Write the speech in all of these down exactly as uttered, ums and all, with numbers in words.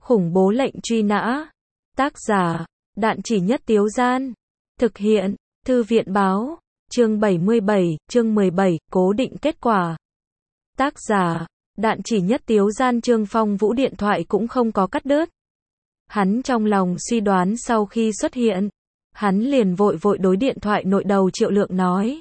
Khủng bố lệnh truy nã. Tác giả, Đạn Chỉ Nhất Tiếu Gian. Thực hiện, Thư viện báo. Chương bảy mươi bảy, chương mười bảy, cố định kết quả. Tác giả, Đạn Chỉ Nhất Tiếu Gian. Trương Phong Vũ điện thoại cũng không có cắt đứt. Hắn trong lòng suy đoán sau khi xuất hiện, hắn liền vội vội đối điện thoại nội đầu Triệu Lượng nói.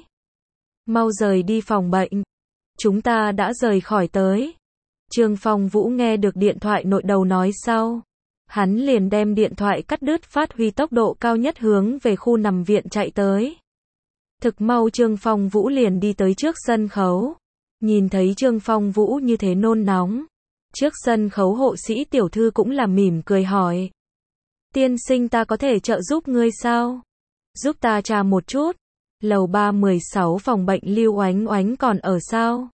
Mau rời đi phòng bệnh. Chúng ta đã rời khỏi tới. Trương Phong Vũ nghe được điện thoại nội đầu nói sau. Hắn liền đem điện thoại cắt đứt, phát huy tốc độ cao nhất hướng về khu nằm viện chạy tới. Thực mau Trương Phong Vũ liền đi tới trước sân khấu. Nhìn thấy Trương Phong Vũ như thế nôn nóng. Trước sân khấu hộ sĩ tiểu thư cũng là mỉm cười hỏi. Tiên sinh, ta có thể trợ giúp ngươi sao? Giúp ta tra một chút. Lầu ba mười sáu phòng bệnh Lưu Oánh Oánh còn ở sao?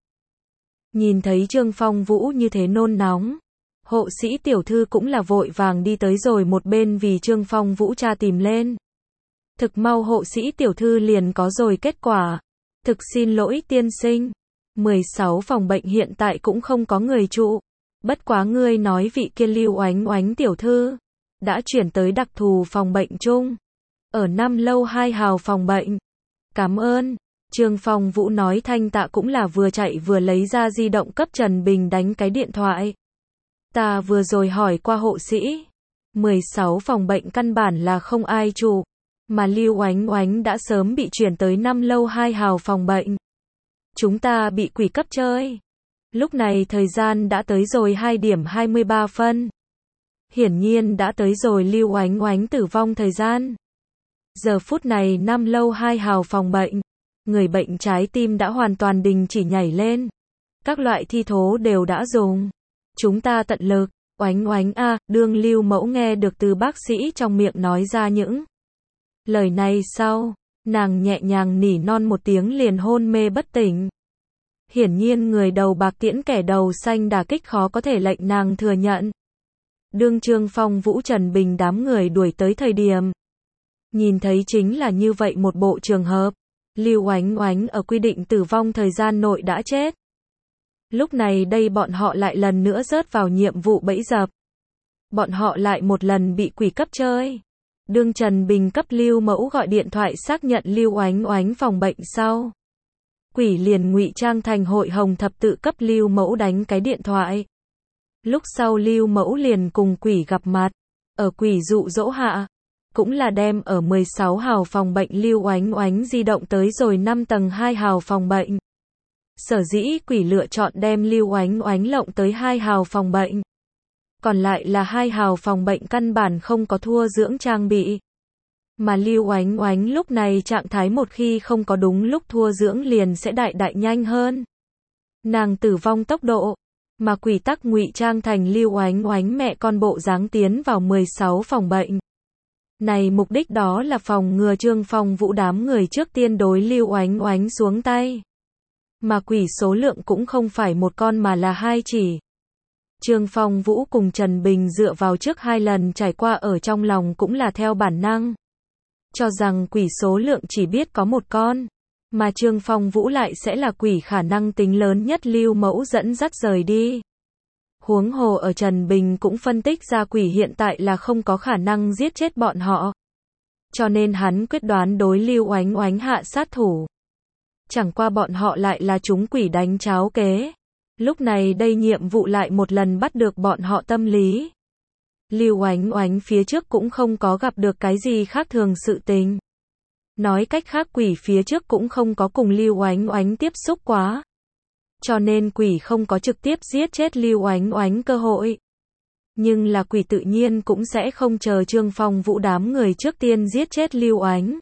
Nhìn thấy Trương Phong Vũ như thế nôn nóng. Hộ sĩ tiểu thư cũng là vội vàng đi tới rồi một bên vì Trương Phong Vũ tra tìm lên. Thực mau hộ sĩ tiểu thư liền có rồi kết quả. Thực xin lỗi tiên sinh. mười sáu phòng bệnh hiện tại cũng không có người trụ. Bất quá ngươi nói vị kia Lưu Oánh Oánh tiểu thư đã chuyển tới đặc thù phòng bệnh chung. Ở năm lâu hai hào phòng bệnh. Cảm ơn. Trương Phong Vũ nói thanh tạ cũng là vừa chạy vừa lấy ra di động cấp Trần Bình đánh cái điện thoại. Ta vừa rồi hỏi qua hộ sĩ. mười sáu phòng bệnh căn bản là không ai trụ. Mà Lưu Oánh Oánh đã sớm bị chuyển tới năm lâu hai hào phòng bệnh. Chúng ta bị quỷ cấp chơi. Lúc này thời gian đã tới rồi hai điểm hai mươi ba phân. Hiển nhiên đã tới rồi Lưu Oánh Oánh tử vong thời gian. Giờ phút này năm lâu hai hào phòng bệnh. Người bệnh trái tim đã hoàn toàn đình chỉ nhảy lên. Các loại thi thố đều đã dùng. Chúng ta tận lực. Oánh Oánh a, à, đương Lưu mẫu nghe được từ bác sĩ trong miệng nói ra những lời này sau, nàng nhẹ nhàng nỉ non một tiếng liền hôn mê bất tỉnh. Hiển nhiên người đầu bạc tiễn kẻ đầu xanh đả kích khó có thể lệnh nàng thừa nhận. Đương Trương Phong Vũ Trần Bình đám người đuổi tới thời điểm. Nhìn thấy chính là như vậy một bộ trường hợp. Lưu Oánh Oánh ở quy định tử vong thời gian nội đã chết. Lúc này đây bọn họ lại lần nữa rớt vào nhiệm vụ bẫy dập. Bọn họ lại một lần bị quỷ cấp chơi. Đương Trần Bình cấp Lưu mẫu gọi điện thoại xác nhận Lưu Oánh Oánh phòng bệnh sau. Quỷ liền ngụy trang thành Hội Hồng Thập Tự cấp Lưu mẫu đánh cái điện thoại. Lúc sau Lưu mẫu liền cùng quỷ gặp mặt. Ở quỷ dụ dỗ hạ. Cũng là đem ở mười sáu hào phòng bệnh Lưu Oánh Oánh di động tới rồi năm tầng hai hào phòng bệnh. Sở dĩ quỷ lựa chọn đem Lưu Oánh Oánh lộng tới hai hào phòng bệnh. Còn lại là hai hào phòng bệnh căn bản không có thua dưỡng trang bị. Mà Lưu Oánh Oánh lúc này trạng thái một khi không có đúng lúc thua dưỡng liền sẽ đại đại nhanh hơn. Nàng tử vong tốc độ. Mà quỷ tắc ngụy trang thành Lưu Oánh Oánh mẹ con bộ dáng tiến vào mười sáu phòng bệnh. Này mục đích đó là phòng ngừa Trương Phong Vũ đám người trước tiên đối Lưu Oánh Oánh xuống tay. Mà quỷ số lượng cũng không phải một con mà là hai chỉ. Trương Phong Vũ cùng Trần Bình dựa vào trước hai lần trải qua ở trong lòng cũng là theo bản năng. Cho rằng quỷ số lượng chỉ biết có một con. Mà Trương Phong Vũ lại sẽ là quỷ khả năng tính lớn nhất Lưu mẫu dẫn dắt rời đi. Huống hồ ở Trần Bình cũng phân tích ra quỷ hiện tại là không có khả năng giết chết bọn họ. Cho nên hắn quyết đoán đối Lưu Oánh Oánh hạ sát thủ. Chẳng qua bọn họ lại là chúng quỷ đánh cháo kế. Lúc này đây nhiệm vụ lại một lần bắt được bọn họ tâm lý. Lưu Oánh Oánh phía trước cũng không có gặp được cái gì khác thường sự tình. Nói cách khác quỷ phía trước cũng không có cùng Lưu Oánh Oánh tiếp xúc quá. Cho nên quỷ không có trực tiếp giết chết Lưu Oánh Oánh cơ hội. Nhưng là quỷ tự nhiên cũng sẽ không chờ Trương Phong Vũ đám người trước tiên giết chết Lưu Oánh.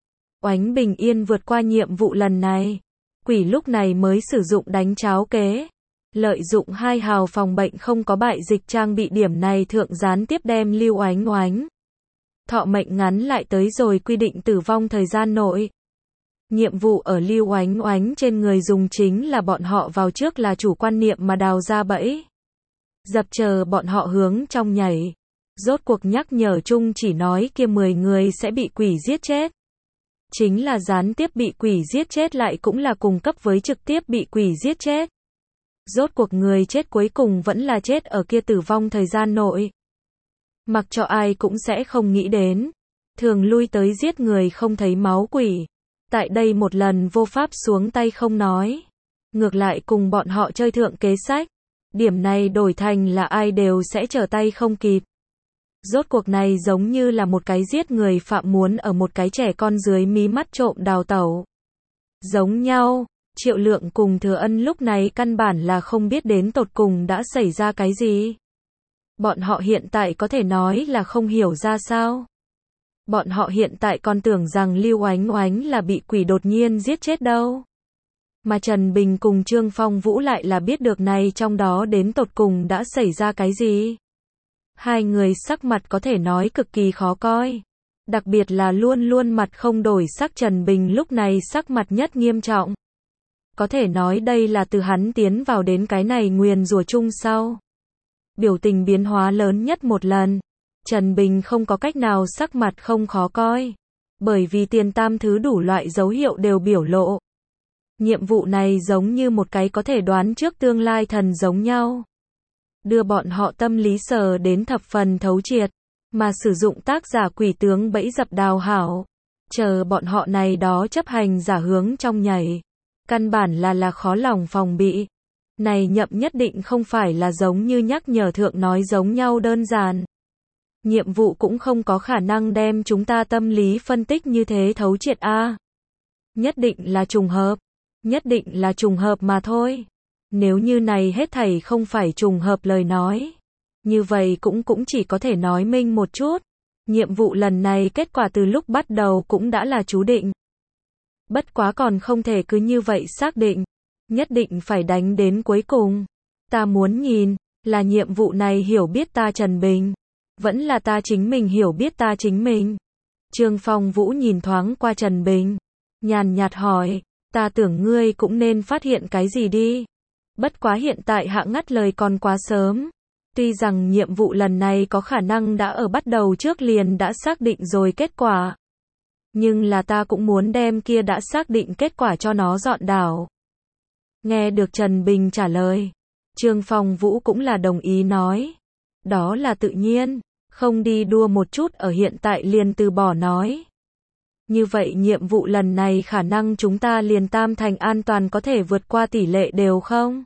Oánh bình yên vượt qua nhiệm vụ lần này. Quỷ lúc này mới sử dụng đánh cháo kế. Lợi dụng hai hào phòng bệnh không có bại dịch trang bị điểm này thượng gián tiếp đem Lưu Oánh Oánh. Thọ mệnh ngắn lại tới rồi quy định tử vong thời gian nội. Nhiệm vụ ở Lưu Oánh Oánh trên người dùng chính là bọn họ vào trước là chủ quan niệm mà đào ra bẫy. Dập chờ bọn họ hướng trong nhảy. Rốt cuộc nhắc nhở chung chỉ nói kia mười người sẽ bị quỷ giết chết. Chính là gián tiếp bị quỷ giết chết lại cũng là cùng cấp với trực tiếp bị quỷ giết chết. Rốt cuộc người chết cuối cùng vẫn là chết ở kia tử vong thời gian nội. Mặc cho ai cũng sẽ không nghĩ đến. Thường lui tới giết người không thấy máu quỷ. Tại đây một lần vô pháp xuống tay không nói. Ngược lại cùng bọn họ chơi thượng kế sách. Điểm này đổi thành là ai đều sẽ trở tay không kịp. Rốt cuộc này giống như là một cái giết người phạm muốn ở một cái trẻ con dưới mí mắt trộm đào tẩu. Giống nhau, Triệu Lượng cùng Thừa Ân lúc này căn bản là không biết đến tột cùng đã xảy ra cái gì. Bọn họ hiện tại có thể nói là không hiểu ra sao. Bọn họ hiện tại còn tưởng rằng Lưu Oánh Oánh là bị quỷ đột nhiên giết chết đâu. Mà Trần Bình cùng Trương Phong Vũ lại là biết được này trong đó đến tột cùng đã xảy ra cái gì. Hai người sắc mặt có thể nói cực kỳ khó coi. Đặc biệt là luôn luôn mặt không đổi sắc Trần Bình lúc này sắc mặt nhất nghiêm trọng. Có thể nói đây là từ hắn tiến vào đến cái này nguyền rủa chung sau. Biểu tình biến hóa lớn nhất một lần. Trần Bình không có cách nào sắc mặt không khó coi. Bởi vì tiền tam thứ đủ loại dấu hiệu đều biểu lộ. Nhiệm vụ này giống như một cái có thể đoán trước tương lai thần giống nhau. Đưa bọn họ tâm lý sờ đến thập phần thấu triệt. Mà sử dụng tác giả quỷ tướng bẫy dập đào hảo. Chờ bọn họ này đó chấp hành giả hướng trong nhảy. Căn bản là là khó lòng phòng bị. Này nhậm nhất định không phải là giống như nhắc nhở thượng nói giống nhau đơn giản. Nhiệm vụ cũng không có khả năng đem chúng ta tâm lý phân tích như thế thấu triệt a. Nhất định là trùng hợp. Nhất định là trùng hợp mà thôi. Nếu như này hết thảy không phải trùng hợp lời nói. Như vậy cũng cũng chỉ có thể nói minh một chút. Nhiệm vụ lần này kết quả từ lúc bắt đầu cũng đã là chú định. Bất quá còn không thể cứ như vậy xác định. Nhất định phải đánh đến cuối cùng. Ta muốn nhìn, là nhiệm vụ này hiểu biết ta Trần Bình. Vẫn là ta chính mình hiểu biết ta chính mình. Trương Phong Vũ nhìn thoáng qua Trần Bình. Nhàn nhạt hỏi, ta tưởng ngươi cũng nên phát hiện cái gì đi. Bất quá hiện tại hạ ngắt lời còn quá sớm. Tuy rằng nhiệm vụ lần này có khả năng đã ở bắt đầu trước liền đã xác định rồi kết quả. Nhưng là ta cũng muốn đem kia đã xác định kết quả cho nó dọn đảo. Nghe được Trần Bình trả lời. Trương Phong Vũ cũng là đồng ý nói. Đó là tự nhiên, không đi đua một chút ở hiện tại liền từ bỏ nói. Như vậy nhiệm vụ lần này khả năng chúng ta liền tam thành an toàn có thể vượt qua tỷ lệ đều không?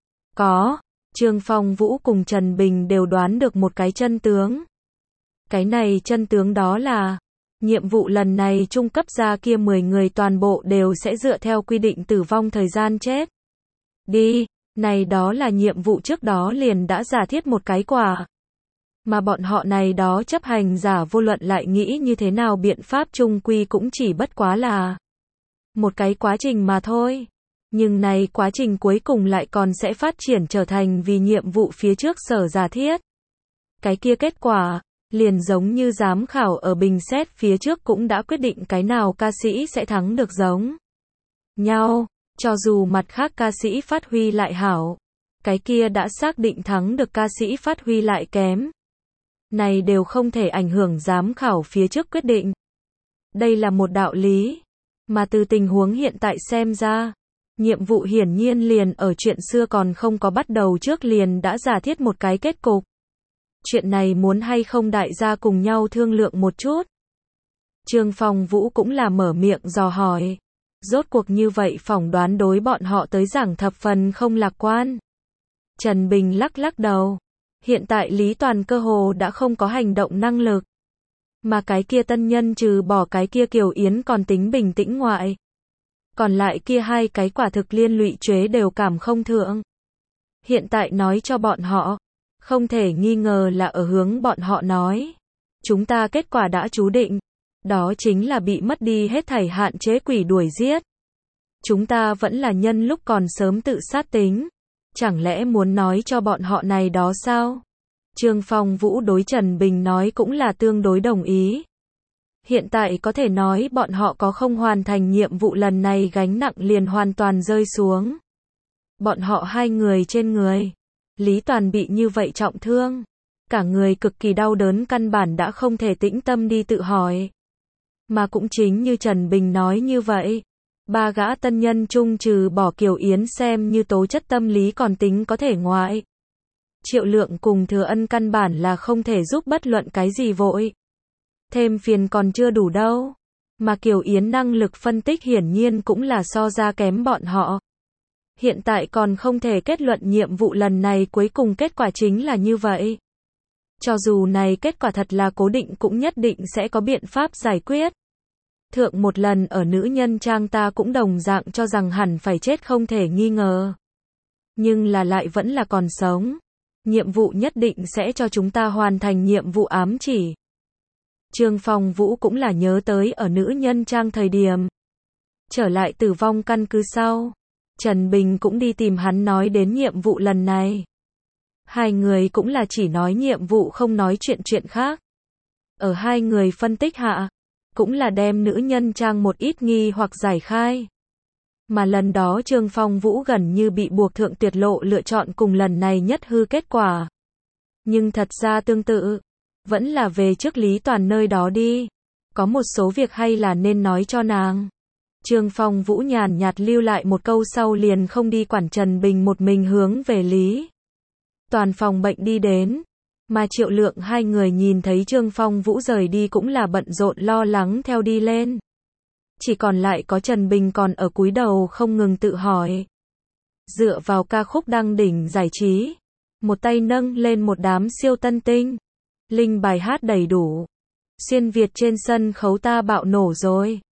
Có, Trương Phong Vũ cùng Trần Bình đều đoán được một cái chân tướng. Cái này chân tướng đó là, nhiệm vụ lần này trung cấp ra kia mười người toàn bộ đều sẽ dựa theo quy định tử vong thời gian chết. Đi, này đó là nhiệm vụ trước đó liền đã giả thiết một cái quả. Mà bọn họ này đó chấp hành giả vô luận lại nghĩ như thế nào biện pháp chung quy cũng chỉ bất quá là một cái quá trình mà thôi. Nhưng này quá trình cuối cùng lại còn sẽ phát triển trở thành vì nhiệm vụ phía trước sở giả thiết. Cái kia kết quả, liền giống như giám khảo ở bình xét phía trước cũng đã quyết định cái nào ca sĩ sẽ thắng được giống nhau. Cho dù mặt khác ca sĩ phát huy lại hảo, cái kia đã xác định thắng được ca sĩ phát huy lại kém. Này đều không thể ảnh hưởng giám khảo phía trước quyết định. Đây là một đạo lý. Mà từ tình huống hiện tại xem ra, nhiệm vụ hiển nhiên liền ở chuyện xưa còn không có bắt đầu trước liền đã giả thiết một cái kết cục. Chuyện này muốn hay không đại gia cùng nhau thương lượng một chút. Trương Phong Vũ cũng là mở miệng dò hỏi. Rốt cuộc như vậy phỏng đoán đối bọn họ tới giảng thập phần không lạc quan. Trần Bình lắc lắc đầu. Hiện tại Lý Toàn cơ hồ đã không có hành động năng lực. Mà cái kia tân nhân trừ bỏ cái kia Kiều Yến còn tính bình tĩnh ngoại. Còn lại kia hai cái quả thực liên lụy chế đều cảm không thượng. Hiện tại nói cho bọn họ, không thể nghi ngờ là ở hướng bọn họ nói. Chúng ta kết quả đã chú định. Đó chính là bị mất đi hết thảy hạn chế quỷ đuổi giết. Chúng ta vẫn là nhân lúc còn sớm tự sát tính. Chẳng lẽ muốn nói cho bọn họ này đó sao? Trương Phong Vũ đối Trần Bình nói cũng là tương đối đồng ý. Hiện tại có thể nói bọn họ có không hoàn thành nhiệm vụ lần này gánh nặng liền hoàn toàn rơi xuống. Bọn họ hai người trên người. Lý Toàn bị như vậy trọng thương. Cả người cực kỳ đau đớn căn bản đã không thể tĩnh tâm đi tự hỏi. Mà cũng chính như Trần Bình nói như vậy. Ba gã tân nhân chung trừ bỏ Kiều Yến xem như tố chất tâm lý còn tính có thể ngoại. Triệu Lượng cùng Thừa Ân căn bản là không thể giúp bất luận cái gì vội. Thêm phiền còn chưa đủ đâu. Mà Kiều Yến năng lực phân tích hiển nhiên cũng là so ra kém bọn họ. Hiện tại còn không thể kết luận nhiệm vụ lần này cuối cùng kết quả chính là như vậy. Cho dù này kết quả thật là cố định cũng nhất định sẽ có biện pháp giải quyết. Thượng một lần ở nữ nhân trang ta cũng đồng dạng cho rằng hẳn phải chết không thể nghi ngờ. Nhưng là lại vẫn là còn sống. Nhiệm vụ nhất định sẽ cho chúng ta hoàn thành nhiệm vụ ám chỉ. Trương Phong Vũ cũng là nhớ tới ở nữ nhân trang thời điểm. Trở lại tử vong căn cứ sau. Trần Bình cũng đi tìm hắn nói đến nhiệm vụ lần này. Hai người cũng là chỉ nói nhiệm vụ không nói chuyện chuyện khác. Ở hai người phân tích hạ, cũng là đem nữ nhân trang một ít nghi hoặc giải khai. Mà lần đó Trương Phong Vũ gần như bị buộc thượng tuyệt lộ lựa chọn cùng lần này nhất hư kết quả. Nhưng thật ra tương tự, vẫn là về trước Lý Toàn nơi đó đi. Có một số việc hay là nên nói cho nàng. Trương Phong Vũ nhàn nhạt lưu lại một câu sau liền không đi quản Trần Bình một mình hướng về Lý Toàn phòng bệnh đi đến. Mà Triệu Lượng hai người nhìn thấy Trương Phong Vũ rời đi cũng là bận rộn lo lắng theo đi lên. Chỉ còn lại có Trần Bình còn ở cúi đầu không ngừng tự hỏi. Dựa vào ca khúc đăng đỉnh giải trí, một tay nâng lên một đám siêu tân tinh. Linh bài hát đầy đủ. Xuyên Việt trên sân khấu ta bạo nổ rồi.